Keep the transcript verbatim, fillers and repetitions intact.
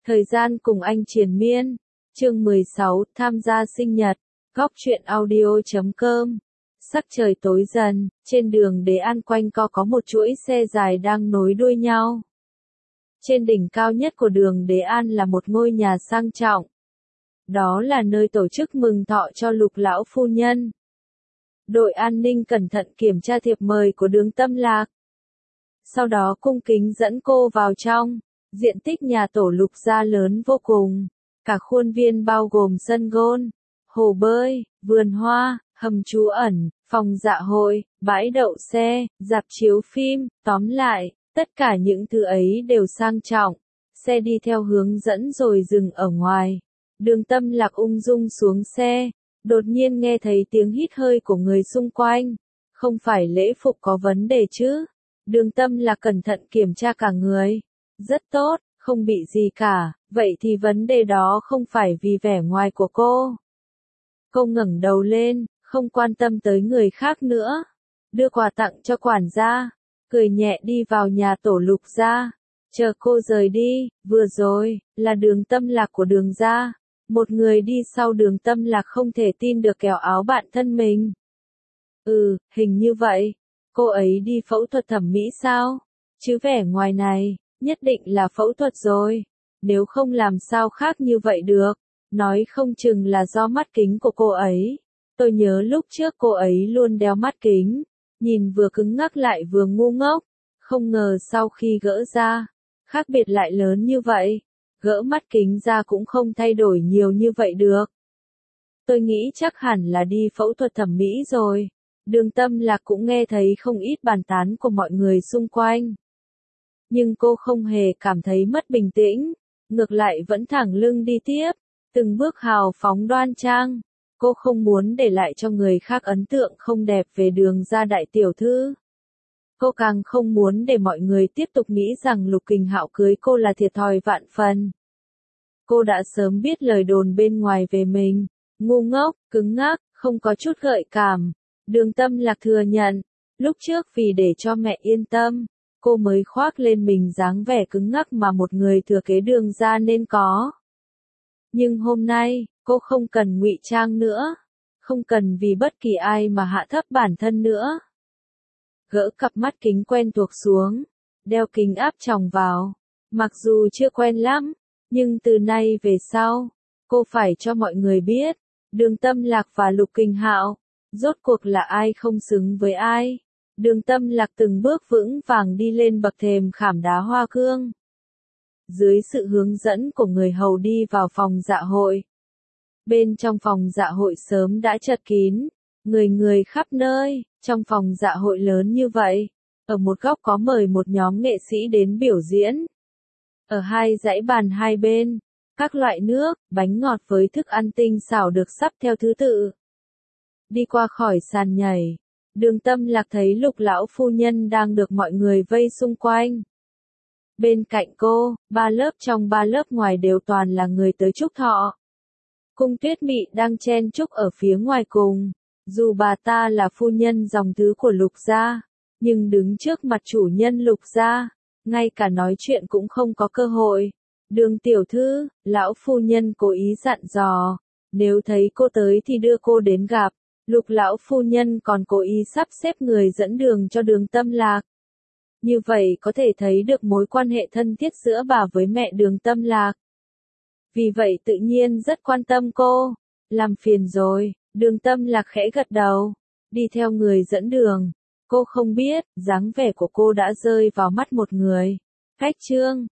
Thời gian cùng anh triền miên. Chương mười sáu, tham gia sinh nhật. Góc truyện audio chấm com. Sắc trời tối dần, trên đường Đế An quanh co có một chuỗi xe dài đang nối đuôi nhau. Trên đỉnh cao nhất của đường Đế An là một ngôi nhà sang trọng. Đó là nơi tổ chức mừng thọ cho Lục lão phu nhân. Đội an ninh cẩn thận kiểm tra thiệp mời của Đường Tâm Lạc. Sau đó cung kính dẫn cô vào trong. Diện tích nhà tổ Lục gia lớn vô cùng. Cả khuôn viên bao gồm sân golf, hồ bơi, vườn hoa, hầm trú ẩn, phòng dạ hội, bãi đậu xe, rạp chiếu phim, tóm lại, tất cả những thứ ấy đều sang trọng. Xe đi theo hướng dẫn rồi dừng ở ngoài. Đường Tâm Lạc ung dung xuống xe, đột nhiên nghe thấy tiếng hít hơi của người xung quanh. Không phải lễ phục có vấn đề chứ? Đường Tâm Lạc cẩn thận kiểm tra cả người. Rất tốt, không bị gì cả, vậy thì vấn đề đó không phải vì vẻ ngoài của cô. Cô ngẩng đầu lên, không quan tâm tới người khác nữa. Đưa quà tặng cho quản gia, cười nhẹ đi vào nhà tổ Lục gia. Chờ cô rời đi, vừa rồi, là Đường Tâm Lạc của Đường gia. Một người đi sau Đường Tâm Lạc không thể tin được kéo áo bạn thân mình. Ừ, hình như vậy. Cô ấy đi phẫu thuật thẩm mỹ sao? Chứ vẻ ngoài này, nhất định là phẫu thuật rồi. Nếu không làm sao khác như vậy được. Nói không chừng là do mắt kính của cô ấy. Tôi nhớ lúc trước cô ấy luôn đeo mắt kính. Nhìn vừa cứng ngắc lại vừa ngu ngốc. Không ngờ sau khi gỡ ra, khác biệt lại lớn như vậy. Gỡ mắt kính ra cũng không thay đổi nhiều như vậy được. Tôi nghĩ chắc hẳn là đi phẫu thuật thẩm mỹ rồi. Đường Tâm Lạc cũng nghe thấy không ít bàn tán của mọi người xung quanh. Nhưng cô không hề cảm thấy mất bình tĩnh, ngược lại vẫn thẳng lưng đi tiếp, từng bước hào phóng đoan trang. Cô không muốn để lại cho người khác ấn tượng không đẹp về Đường gia đại tiểu thư. Cô càng không muốn để mọi người tiếp tục nghĩ rằng Lục Kình Hạo cưới cô là thiệt thòi vạn phần. Cô đã sớm biết lời đồn bên ngoài về mình, ngu ngốc, cứng ngắc, không có chút gợi cảm. Đường Tâm Lạc thừa nhận, lúc trước vì để cho mẹ yên tâm, cô mới khoác lên mình dáng vẻ cứng ngắc mà một người thừa kế Đường gia nên có. Nhưng hôm nay, cô không cần ngụy trang nữa, không cần vì bất kỳ ai mà hạ thấp bản thân nữa. Gỡ cặp mắt kính quen thuộc xuống, đeo kính áp tròng vào. Mặc dù chưa quen lắm, nhưng từ nay về sau, cô phải cho mọi người biết, Đường Tâm Lạc và Lục Kình Hạo, rốt cuộc là ai không xứng với ai. Đường Tâm Lạc từng bước vững vàng đi lên bậc thềm khảm đá hoa cương. Dưới sự hướng dẫn của người hầu đi vào phòng dạ hội. Bên trong phòng dạ hội sớm đã chật kín, người người khắp nơi. Trong phòng dạ hội lớn như vậy, ở một góc có mời một nhóm nghệ sĩ đến biểu diễn. Ở hai dãy bàn hai bên, các loại nước, bánh ngọt với thức ăn tinh xảo được sắp theo thứ tự. Đi qua khỏi sàn nhảy, Đường Tâm Lạc thấy Lục lão phu nhân đang được mọi người vây xung quanh. Bên cạnh cô, ba lớp trong ba lớp ngoài đều toàn là người tới chúc thọ. Cung Tuyết Mị đang chen chúc ở phía ngoài cùng. Dù bà ta là phu nhân dòng thứ của Lục gia, nhưng đứng trước mặt chủ nhân Lục gia, ngay cả nói chuyện cũng không có cơ hội. Đường tiểu thư, lão phu nhân cố ý dặn dò, nếu thấy cô tới thì đưa cô đến gặp. Lục lão phu nhân còn cố ý sắp xếp người dẫn đường cho Đường Tâm Lạc. Như vậy có thể thấy được mối quan hệ thân thiết giữa bà với mẹ Đường Tâm Lạc. Vì vậy tự nhiên rất quan tâm cô. Làm phiền rồi. Đường Tâm Lạc khẽ gật đầu, đi theo người dẫn đường. Cô không biết, dáng vẻ của cô đã rơi vào mắt một người. Khách Trương,